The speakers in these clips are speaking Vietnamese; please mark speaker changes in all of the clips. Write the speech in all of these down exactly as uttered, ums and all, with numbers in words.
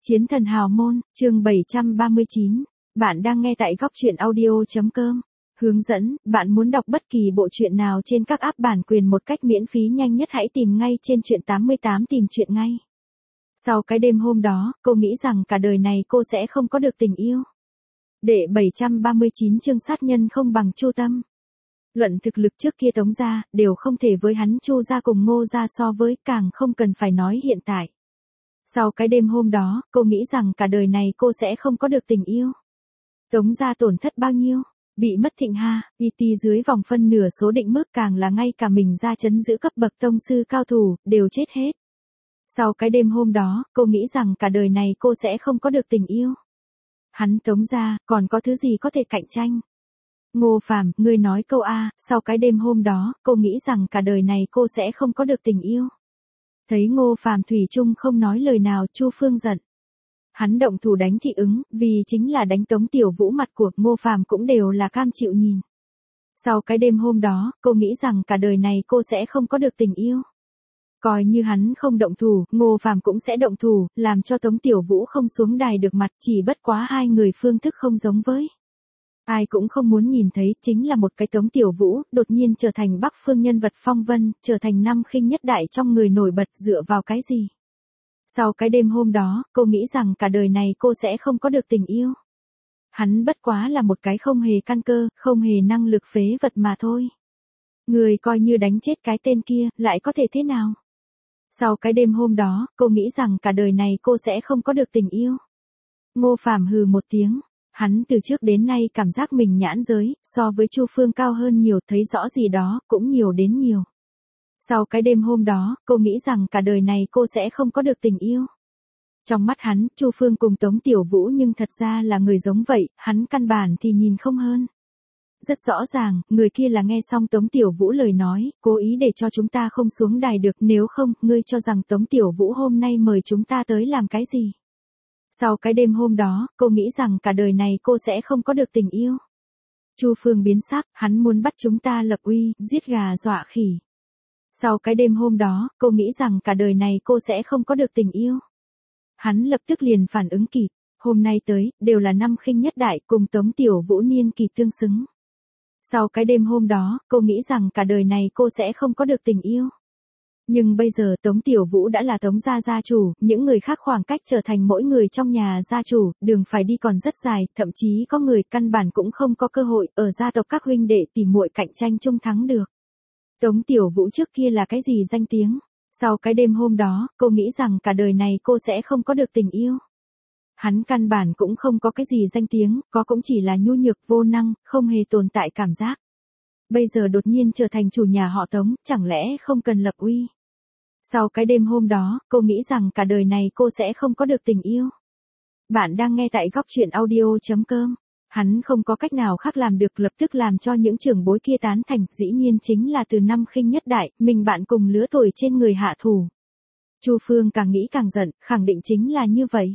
Speaker 1: Chiến thần hào môn, chương bảy trăm ba mươi chín. Bạn đang nghe tại góc truyện audio.com. Hướng dẫn, bạn muốn đọc bất kỳ bộ truyện nào trên các app bản quyền một cách miễn phí nhanh nhất hãy tìm ngay trên truyện tám mươi tám tìm truyện ngay. Sau cái đêm hôm đó, cô nghĩ rằng cả đời này cô sẽ không có được tình yêu. Đệ bảy trăm ba mươi chín chương sát nhân không bằng Chu Tâm. Luận thực lực trước kia Tống gia, đều không thể với hắn Chu gia cùng Ngô gia so với, càng không cần phải nói hiện tại. Sau cái đêm hôm đó, cô nghĩ rằng cả đời này cô sẽ không có được tình yêu. Tống gia tổn thất bao nhiêu? Bị mất Thịnh Hà, i tê dưới vòng phân nửa số định mức, càng là ngay cả mình ra chấn giữ cấp bậc tông sư cao thủ, đều chết hết. Sau cái đêm hôm đó, cô nghĩ rằng cả đời này cô sẽ không có được tình yêu. Hắn Tống gia, còn có thứ gì có thể cạnh tranh? Ngô Phàm, ngươi nói câu A, sau cái đêm hôm đó, cô nghĩ rằng cả đời này cô sẽ không có được tình yêu. Thấy Ngô Phàm thủy chung không nói lời nào, Chu Phương giận. Hắn động thủ đánh Thị Ứng, vì chính là đánh Tống Tiểu Vũ, mặt của Ngô Phàm cũng đều là cam chịu nhìn. Sau cái đêm hôm đó, cô nghĩ rằng cả đời này cô sẽ không có được tình yêu. Coi như hắn không động thủ, Ngô Phàm cũng sẽ động thủ, làm cho Tống Tiểu Vũ không xuống đài được mặt, chỉ bất quá hai người phương thức không giống với. Ai cũng không muốn nhìn thấy, chính là một cái Tống Tiểu Vũ, đột nhiên trở thành Bắc Phương nhân vật phong vân, trở thành năm khinh nhất đại trong người nổi bật, dựa vào cái gì? Sau cái đêm hôm đó, cô nghĩ rằng cả đời này cô sẽ không có được tình yêu. Hắn bất quá là một cái không hề căn cơ, không hề năng lực phế vật mà thôi. Người coi như đánh chết cái tên kia, lại có thể thế nào? Sau cái đêm hôm đó, cô nghĩ rằng cả đời này cô sẽ không có được tình yêu. Ngô Phàm hừ một tiếng. Hắn từ trước đến nay cảm giác mình nhãn giới, so với Chu Phương cao hơn nhiều, thấy rõ gì đó, cũng nhiều đến nhiều. Sau cái đêm hôm đó, cô nghĩ rằng cả đời này cô sẽ không có được tình yêu. Trong mắt hắn, Chu Phương cùng Tống Tiểu Vũ nhưng thật ra là người giống vậy, hắn căn bản thì nhìn không hơn. Rất rõ ràng, người kia là nghe xong Tống Tiểu Vũ lời nói, cố ý để cho chúng ta không xuống đài được, nếu không, ngươi cho rằng Tống Tiểu Vũ hôm nay mời chúng ta tới làm cái gì? Sau cái đêm hôm đó, cô nghĩ rằng cả đời này cô sẽ không có được tình yêu. Chu Phương biến sắc, hắn muốn bắt chúng ta lập uy, giết gà dọa khỉ. Sau cái đêm hôm đó, cô nghĩ rằng cả đời này cô sẽ không có được tình yêu. Hắn lập tức liền phản ứng kịp, hôm nay tới, đều là năm khinh nhất đại, cùng Tống Tiểu Vũ niên kỳ tương xứng. Sau cái đêm hôm đó, cô nghĩ rằng cả đời này cô sẽ không có được tình yêu. Nhưng bây giờ Tống Tiểu Vũ đã là Tống gia gia chủ, những người khác khoảng cách trở thành mỗi người trong nhà gia chủ, đường phải đi còn rất dài, thậm chí có người căn bản cũng không có cơ hội ở gia tộc các huynh đệ tỉ muội cạnh tranh chung thắng được. Tống Tiểu Vũ trước kia là cái gì danh tiếng? Sau cái đêm hôm đó, cô nghĩ rằng cả đời này cô sẽ không có được tình yêu. Hắn căn bản cũng không có cái gì danh tiếng, có cũng chỉ là nhu nhược vô năng, không hề tồn tại cảm giác. Bây giờ đột nhiên trở thành chủ nhà họ Tống, chẳng lẽ không cần lập uy? Sau cái đêm hôm đó, cô nghĩ rằng cả đời này cô sẽ không có được tình yêu. Bạn đang nghe tại góc truyện audio.com. Hắn không có cách nào khác làm được, lập tức làm cho những trưởng bối kia tán thành, dĩ nhiên chính là từ năm khinh nhất đại, mình bạn cùng lứa tuổi trên người hạ thủ. Chu Phương càng nghĩ càng giận, khẳng định chính là như vậy.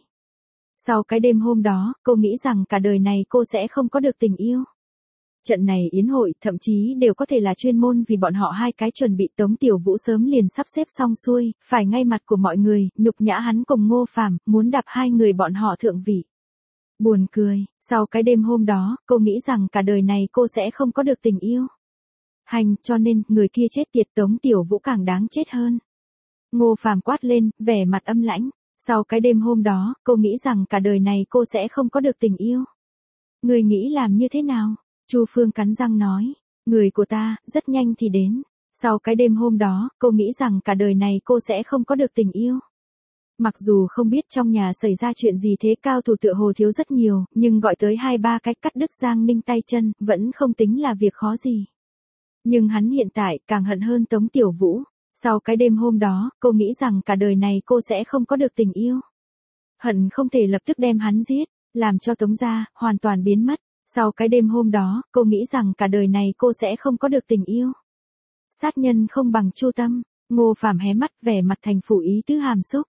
Speaker 1: Sau cái đêm hôm đó, cô nghĩ rằng cả đời này cô sẽ không có được tình yêu. Trận này yến hội, thậm chí đều có thể là chuyên môn vì bọn họ hai cái chuẩn bị. Tống Tiểu Vũ sớm liền sắp xếp xong xuôi, phải ngay mặt của mọi người, nhục nhã hắn cùng Ngô Phàm, muốn đạp hai người bọn họ thượng vị. Buồn cười, sau cái đêm hôm đó, cô nghĩ rằng cả đời này cô sẽ không có được tình yêu. Hành, cho nên, người kia chết tiệt, Tống Tiểu Vũ càng đáng chết hơn. Ngô Phàm quát lên, vẻ mặt âm lãnh. Sau cái đêm hôm đó, cô nghĩ rằng cả đời này cô sẽ không có được tình yêu. Người nghĩ làm như thế nào? Chu Phương cắn răng nói, người của ta, rất nhanh thì đến. Sau cái đêm hôm đó, cô nghĩ rằng cả đời này cô sẽ không có được tình yêu. Mặc dù không biết trong nhà xảy ra chuyện gì thế, cao thủ tựa hồ thiếu rất nhiều, nhưng gọi tới hai ba cái cắt đứt Giang Ninh tay chân, vẫn không tính là việc khó gì. Nhưng hắn hiện tại, càng hận hơn Tống Tiểu Vũ. Sau cái đêm hôm đó, cô nghĩ rằng cả đời này cô sẽ không có được tình yêu. Hận không thể lập tức đem hắn giết, làm cho Tống gia, hoàn toàn biến mất. Sau cái đêm hôm đó, cô nghĩ rằng cả đời này cô sẽ không có được tình yêu. Sát nhân không bằng Chu Tâm. Ngô Phàm hé mắt, vẻ mặt thành phủ ý tứ hàm xúc.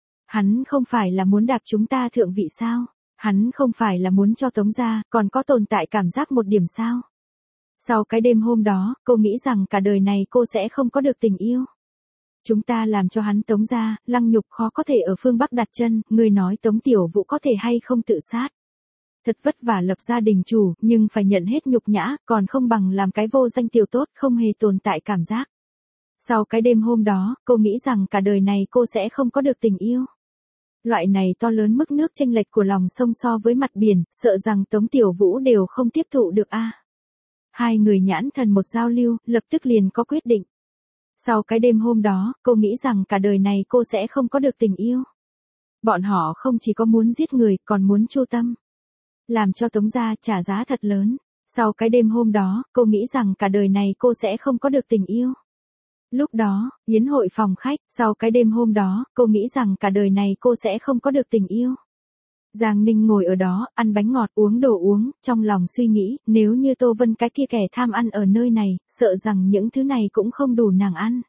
Speaker 1: Hắn không phải là muốn đạp chúng ta thượng vị sao? Hắn không phải là muốn cho Tống gia, còn có tồn tại cảm giác một điểm sao? Sau cái đêm hôm đó, cô nghĩ rằng cả đời này cô sẽ không có được tình yêu. Chúng ta làm cho hắn tống ra, Lăng Nhục khó có thể ở phương Bắc đặt chân, người nói Tống Tiểu Vũ có thể hay không tự sát. Thật vất vả lập gia đình chủ, nhưng phải nhận hết nhục nhã, còn không bằng làm cái vô danh tiểu tốt, không hề tồn tại cảm giác. Sau cái đêm hôm đó, cô nghĩ rằng cả đời này cô sẽ không có được tình yêu. Loại này to lớn mức nước chênh lệch của lòng sông so với mặt biển, sợ rằng Tống Tiểu Vũ đều không tiếp thụ được a. Hai người nhãn thần một giao lưu, lập tức liền có quyết định. Sau cái đêm hôm đó, cô nghĩ rằng cả đời này cô sẽ không có được tình yêu. Bọn họ không chỉ có muốn giết người, còn muốn chu tâm. Làm cho Tống gia trả giá thật lớn. Sau cái đêm hôm đó, cô nghĩ rằng cả đời này cô sẽ không có được tình yêu. Lúc đó, yến hội phòng khách, sau cái đêm hôm đó, cô nghĩ rằng cả đời này cô sẽ không có được tình yêu. Giang Ninh ngồi ở đó, ăn bánh ngọt uống đồ uống, trong lòng suy nghĩ, nếu như Tô Vân cái kia kẻ tham ăn ở nơi này, sợ rằng những thứ này cũng không đủ nàng ăn.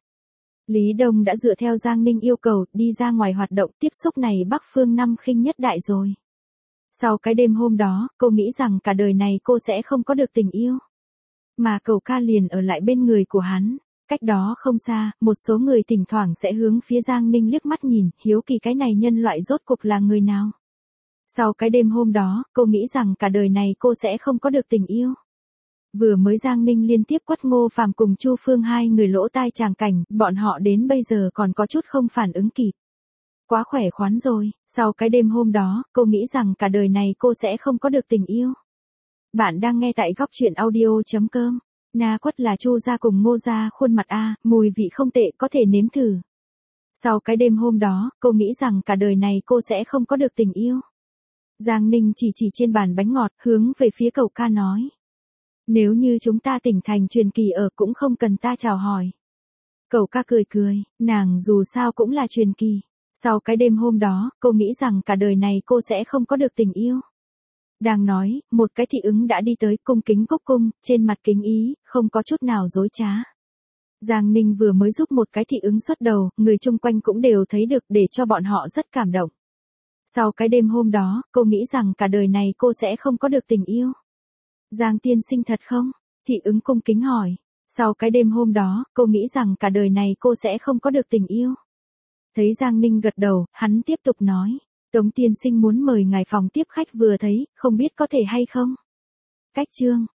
Speaker 1: Lý Đông đã dựa theo Giang Ninh yêu cầu, đi ra ngoài hoạt động, tiếp xúc này Bắc Phương năm khinh nhất đại rồi. Sau cái đêm hôm đó, cô nghĩ rằng cả đời này cô sẽ không có được tình yêu. Mà Cẩu Ca liền ở lại bên người của hắn. Cách đó không xa, một số người thỉnh thoảng sẽ hướng phía Giang Ninh liếc mắt nhìn, hiếu kỳ cái này nhân loại rốt cuộc là người nào. Sau cái đêm hôm đó, cô nghĩ rằng cả đời này cô sẽ không có được tình yêu. Vừa mới Giang Ninh liên tiếp quất Ngô Phàm cùng Chu Phương hai người lỗ tai tràng cảnh, bọn họ đến bây giờ còn có chút không phản ứng kịp. Quá khỏe khoắn rồi, sau cái đêm hôm đó, cô nghĩ rằng cả đời này cô sẽ không có được tình yêu. Bạn đang nghe tại góc truyện audio.com. Na quất là Chu gia cùng Ngô gia khuôn mặt a, mùi vị không tệ, có thể nếm thử. Sau cái đêm hôm đó, cô nghĩ rằng cả đời này cô sẽ không có được tình yêu. Giang Ninh chỉ chỉ trên bàn bánh ngọt, hướng về phía Cẩu Ca nói. Nếu như chúng ta tỉnh thành truyền kỳ ở cũng không cần ta chào hỏi. Cẩu Ca cười cười, nàng dù sao cũng là truyền kỳ. Sau cái đêm hôm đó, cô nghĩ rằng cả đời này cô sẽ không có được tình yêu. Đang nói, một cái thị ứng đã đi tới, cung kính cúc cung, trên mặt kính ý, không có chút nào dối trá. Giang Ninh vừa mới giúp một cái thị ứng xuất đầu, người chung quanh cũng đều thấy được, để cho bọn họ rất cảm động. Sau cái đêm hôm đó, cô nghĩ rằng cả đời này cô sẽ không có được tình yêu. Giang tiên sinh thật không? Thị ứng cung kính hỏi. Sau cái đêm hôm đó, cô nghĩ rằng cả đời này cô sẽ không có được tình yêu. Thấy Giang Ninh gật đầu, hắn tiếp tục nói. Tống tiên sinh muốn mời ngài phòng tiếp khách vừa thấy, không biết có thể hay không? Cách chương.